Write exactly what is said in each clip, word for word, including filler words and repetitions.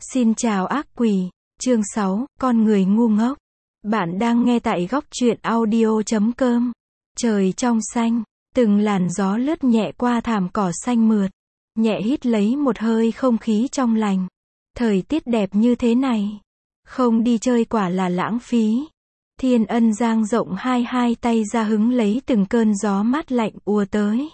Xin chào ác quỷ, chương sáu, con người ngu ngốc. Bạn đang nghe tại góc truyện audio chấm com. Trời trong xanh, từng làn gió lướt nhẹ qua thảm cỏ xanh mượt. Nhẹ hít lấy một hơi không khí trong lành. Thời tiết đẹp như thế này, không đi chơi quả là lãng phí. Thiên Ân dang rộng hai hai tay ra hứng lấy từng cơn gió mát lạnh ùa tới.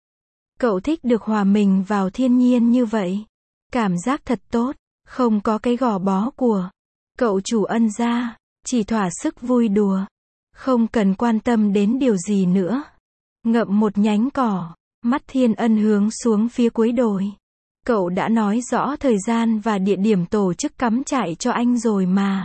Cậu thích được hòa mình vào thiên nhiên như vậy. Cảm giác thật tốt, không có cái gò bó của cậu chủ Ân gia, chỉ thỏa sức vui đùa. Không cần quan tâm đến điều gì nữa. Ngậm một nhánh cỏ, mắt Thiên Ân hướng xuống phía cuối đồi. Cậu đã nói rõ thời gian và địa điểm tổ chức cắm trại cho anh rồi mà.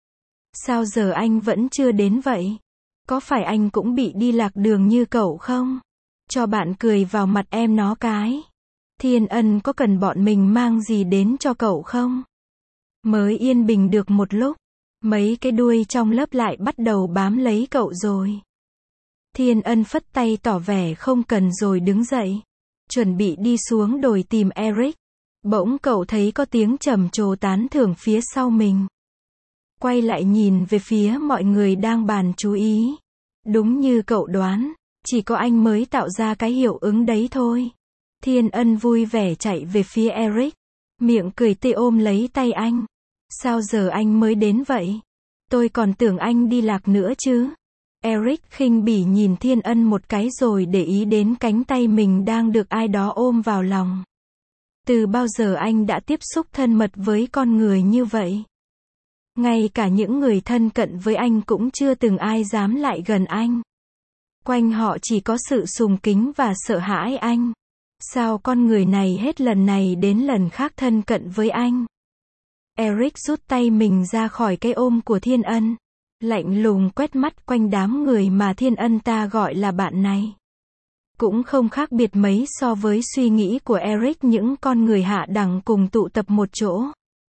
Sao giờ anh vẫn chưa đến vậy? Có phải anh cũng bị đi lạc đường như cậu không? Cho bạn cười vào mặt em nó cái. Thiên Ân có cần bọn mình mang gì đến cho cậu không? Mới yên bình được một lúc, mấy cái đuôi trong lớp lại bắt đầu bám lấy cậu rồi. Thiên Ân phất tay tỏ vẻ không cần rồi đứng dậy. Chuẩn bị đi xuống đồi tìm Eric. Bỗng cậu thấy có tiếng trầm trồ tán thưởng phía sau mình. Quay lại nhìn về phía mọi người đang bàn chú ý. Đúng như cậu đoán, chỉ có anh mới tạo ra cái hiệu ứng đấy thôi. Thiên Ân vui vẻ chạy về phía Eric. Miệng cười tươi ôm lấy tay anh. Sao giờ anh mới đến vậy? Tôi còn tưởng anh đi lạc nữa chứ. Eric khinh bỉ nhìn Thiên Ân một cái rồi để ý đến cánh tay mình đang được ai đó ôm vào lòng. Từ bao giờ anh đã tiếp xúc thân mật với con người như vậy? Ngay cả những người thân cận với anh cũng chưa từng ai dám lại gần anh. Quanh họ chỉ có sự sùng kính và sợ hãi anh. Sao con người này hết lần này đến lần khác thân cận với anh? Eric rút tay mình ra khỏi cái ôm của Thiên Ân. Lạnh lùng quét mắt quanh đám người mà Thiên Ân ta gọi là bạn này. Cũng không khác biệt mấy so với suy nghĩ của Eric những con người hạ đẳng cùng tụ tập một chỗ.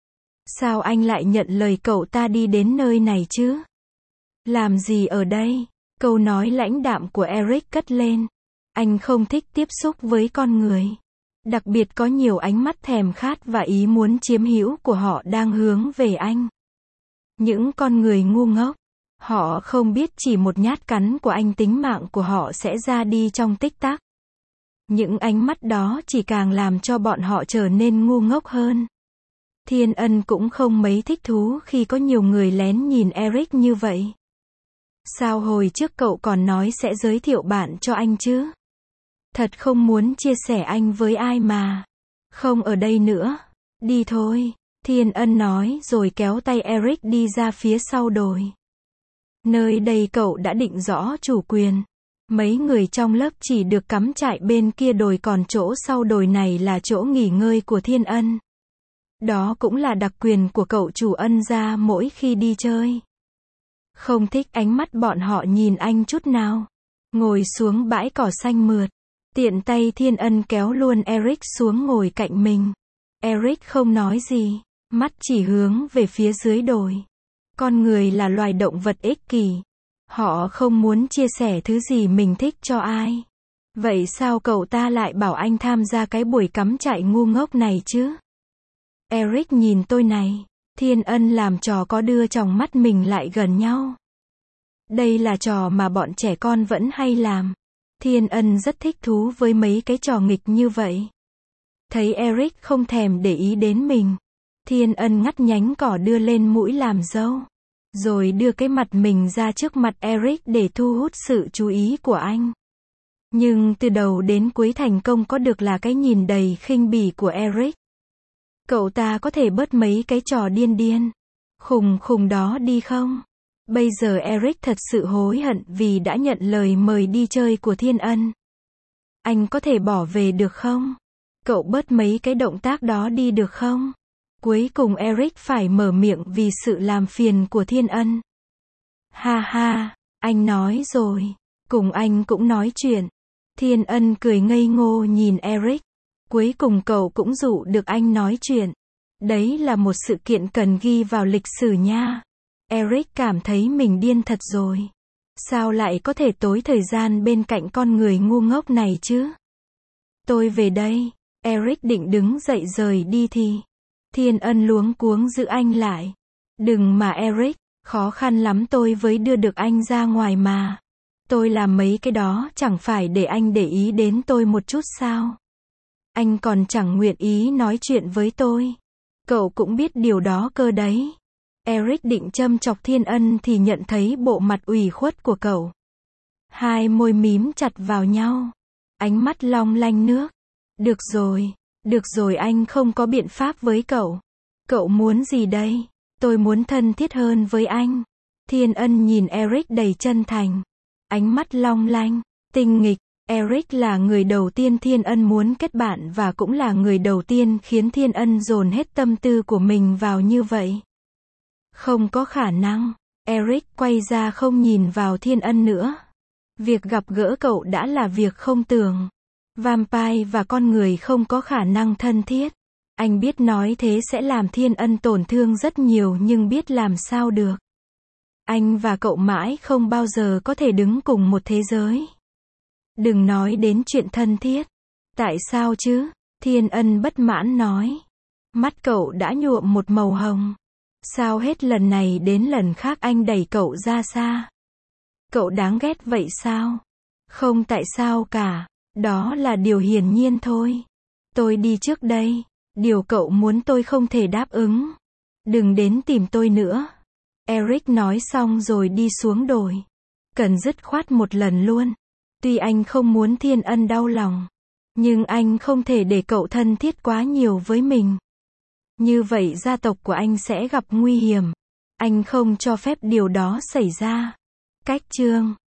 Sao anh lại nhận lời cậu ta đi đến nơi này chứ? Làm gì ở đây? Câu nói lãnh đạm của Eric cất lên. Anh không thích tiếp xúc với con người. Đặc biệt có nhiều ánh mắt thèm khát và ý muốn chiếm hữu của họ đang hướng về anh. Những con người ngu ngốc. Họ không biết chỉ một nhát cắn của anh tính mạng của họ sẽ ra đi trong tích tắc. Những ánh mắt đó chỉ càng làm cho bọn họ trở nên ngu ngốc hơn. Thiên Ân cũng không mấy thích thú khi có nhiều người lén nhìn Eric như vậy. Sao hồi trước cậu còn nói sẽ giới thiệu bạn cho anh chứ? Thật không muốn chia sẻ anh với ai mà. Không ở đây nữa. Đi thôi. Thiên Ân nói rồi kéo tay Eric đi ra phía sau đồi. Nơi đây cậu đã định rõ chủ quyền. Mấy người trong lớp chỉ được cắm trại bên kia đồi, còn chỗ sau đồi này là chỗ nghỉ ngơi của Thiên Ân. Đó cũng là đặc quyền của cậu chủ Ân gia mỗi khi đi chơi. Không thích ánh mắt bọn họ nhìn anh chút nào. Ngồi xuống bãi cỏ xanh mượt. Tiện tay Thiên Ân kéo luôn Eric xuống ngồi cạnh mình. Eric không nói gì, mắt chỉ hướng về phía dưới đồi. Con người là loài động vật ích kỷ. Họ không muốn chia sẻ thứ gì mình thích cho ai. Vậy sao cậu ta lại bảo anh tham gia cái buổi cắm trại ngu ngốc này chứ? Eric nhìn tôi này. Thiên Ân làm trò có đưa tròng mắt mình lại gần nhau. Đây là trò mà bọn trẻ con vẫn hay làm. Thiên Ân rất thích thú với mấy cái trò nghịch như vậy. Thấy Eric không thèm để ý đến mình. Thiên Ân ngắt nhánh cỏ đưa lên mũi làm dâu. Rồi đưa cái mặt mình ra trước mặt Eric để thu hút sự chú ý của anh. Nhưng từ đầu đến cuối thành công có được là cái nhìn đầy khinh bỉ của Eric. Cậu ta có thể bớt mấy cái trò điên điên, khùng khùng đó đi không? Bây giờ Eric thật sự hối hận vì đã nhận lời mời đi chơi của Thiên Ân. Anh có thể bỏ về được không? Cậu bớt mấy cái động tác đó đi được không? Cuối cùng Eric phải mở miệng vì sự làm phiền của Thiên Ân. Ha ha, anh nói rồi. Cùng anh cũng nói chuyện. Thiên Ân cười ngây ngô nhìn Eric. Cuối cùng cậu cũng dụ được anh nói chuyện. Đấy là một sự kiện cần ghi vào lịch sử nha. Eric cảm thấy mình điên thật rồi. Sao lại có thể tối thời gian bên cạnh con người ngu ngốc này chứ? Tôi về đây. Eric định đứng dậy rời đi thì Thiên Ân luống cuống giữ anh lại. Đừng mà Eric, khó khăn lắm tôi mới đưa được anh ra ngoài mà. Tôi làm mấy cái đó chẳng phải để anh để ý đến tôi một chút sao? Anh còn chẳng nguyện ý nói chuyện với tôi. Cậu cũng biết điều đó cơ đấy. Eric định châm chọc Thiên Ân thì nhận thấy bộ mặt ủy khuất của cậu. Hai môi mím chặt vào nhau. Ánh mắt long lanh nước. Được rồi, được rồi, anh không có biện pháp với cậu. Cậu muốn gì đây? Tôi muốn thân thiết hơn với anh. Thiên Ân nhìn Eric đầy chân thành. Ánh mắt long lanh, tinh nghịch. Eric là người đầu tiên Thiên Ân muốn kết bạn và cũng là người đầu tiên khiến Thiên Ân dồn hết tâm tư của mình vào như vậy. Không có khả năng. Eric quay ra không nhìn vào Thiên Ân nữa. Việc gặp gỡ cậu đã là việc không tưởng. Vampire và con người không có khả năng thân thiết. Anh biết nói thế sẽ làm Thiên Ân tổn thương rất nhiều nhưng biết làm sao được. Anh và cậu mãi không bao giờ có thể đứng cùng một thế giới. Đừng nói đến chuyện thân thiết. Tại sao chứ? Thiên Ân bất mãn nói. Mắt cậu đã nhuộm một màu hồng. Sao hết lần này đến lần khác anh đẩy cậu ra xa? Cậu đáng ghét vậy sao? Không tại sao cả. Đó là điều hiển nhiên thôi. Tôi đi trước đây. Điều cậu muốn tôi không thể đáp ứng. Đừng đến tìm tôi nữa. Eric nói xong rồi đi xuống đồi. Cần dứt khoát một lần luôn. Tuy anh không muốn Thiên Ân đau lòng. Nhưng anh không thể để cậu thân thiết quá nhiều với mình. Như vậy gia tộc của anh sẽ gặp nguy hiểm. Anh không cho phép điều đó xảy ra. Cách chương